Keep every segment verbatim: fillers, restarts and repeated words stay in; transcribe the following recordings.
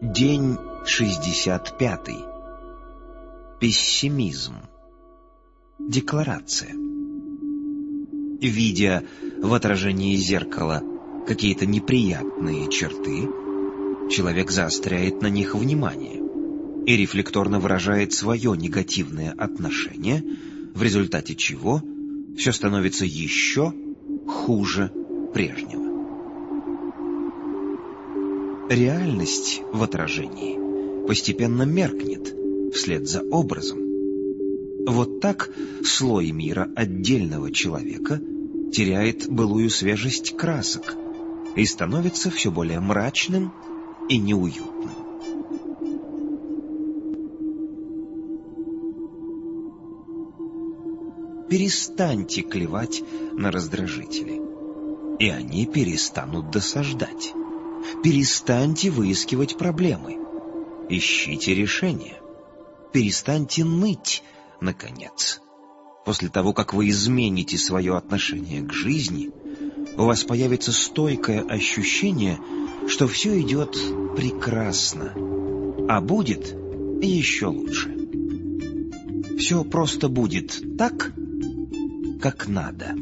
День шестьдесят пятый. Пессимизм. Декларация. Видя в отражении зеркала какие-то неприятные черты, человек заостряет на них внимание и рефлекторно выражает свое негативное отношение, в результате чего все становится еще хуже прежнего. Реальность в отражении постепенно меркнет вслед за образом. Вот так слой мира отдельного человека теряет былую свежесть красок и становится все более мрачным и неуютным. Перестаньте клевать на раздражители, и они перестанут досаждать. Перестаньте выискивать проблемы. Ищите решения. Перестаньте ныть, наконец. После того, как вы измените свое отношение к жизни, у вас появится стойкое ощущение, что все идет прекрасно, а будет еще лучше. Все просто будет так, как надо.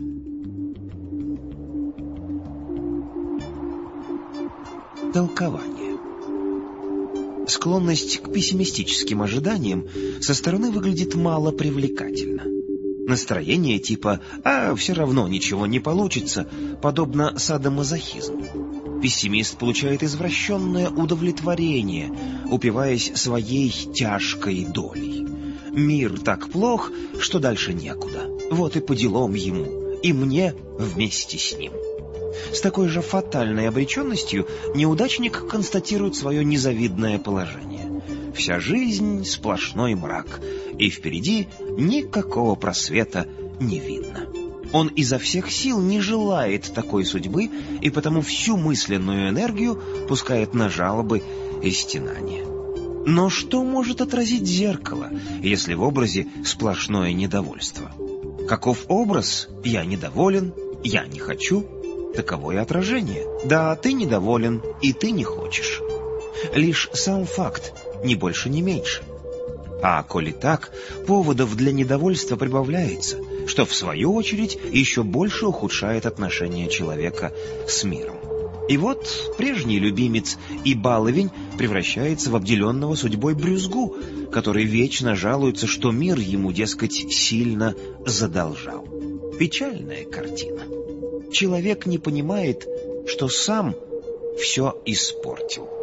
Толкование. Склонность к пессимистическим ожиданиям со стороны выглядит мало привлекательно. Настроение типа «а, все равно ничего не получится» подобно садомазохизму. Пессимист получает извращенное удовлетворение, упиваясь своей тяжкой долей. Мир так плох, что дальше некуда. Вот и по делам ему, и мне вместе с ним. С такой же фатальной обреченностью неудачник констатирует свое незавидное положение. Вся жизнь — сплошной мрак, и впереди никакого просвета не видно. Он изо всех сил не желает такой судьбы, и потому всю мысленную энергию пускает на жалобы и стенания. Но что может отразить зеркало, если в образе сплошное недовольство? Каков образ? Я недоволен, я не хочу. Таковое отражение. Да, ты недоволен, и ты не хочешь. Лишь сам факт, ни больше, ни меньше. А коли так, поводов для недовольства прибавляется, что в свою очередь еще больше ухудшает отношение человека с миром. И вот прежний любимец и баловень превращается в обделенного судьбой брюзгу, который вечно жалуется, что мир ему, дескать, сильно задолжал. Печальная картина. Человек не понимает, что сам все испортил.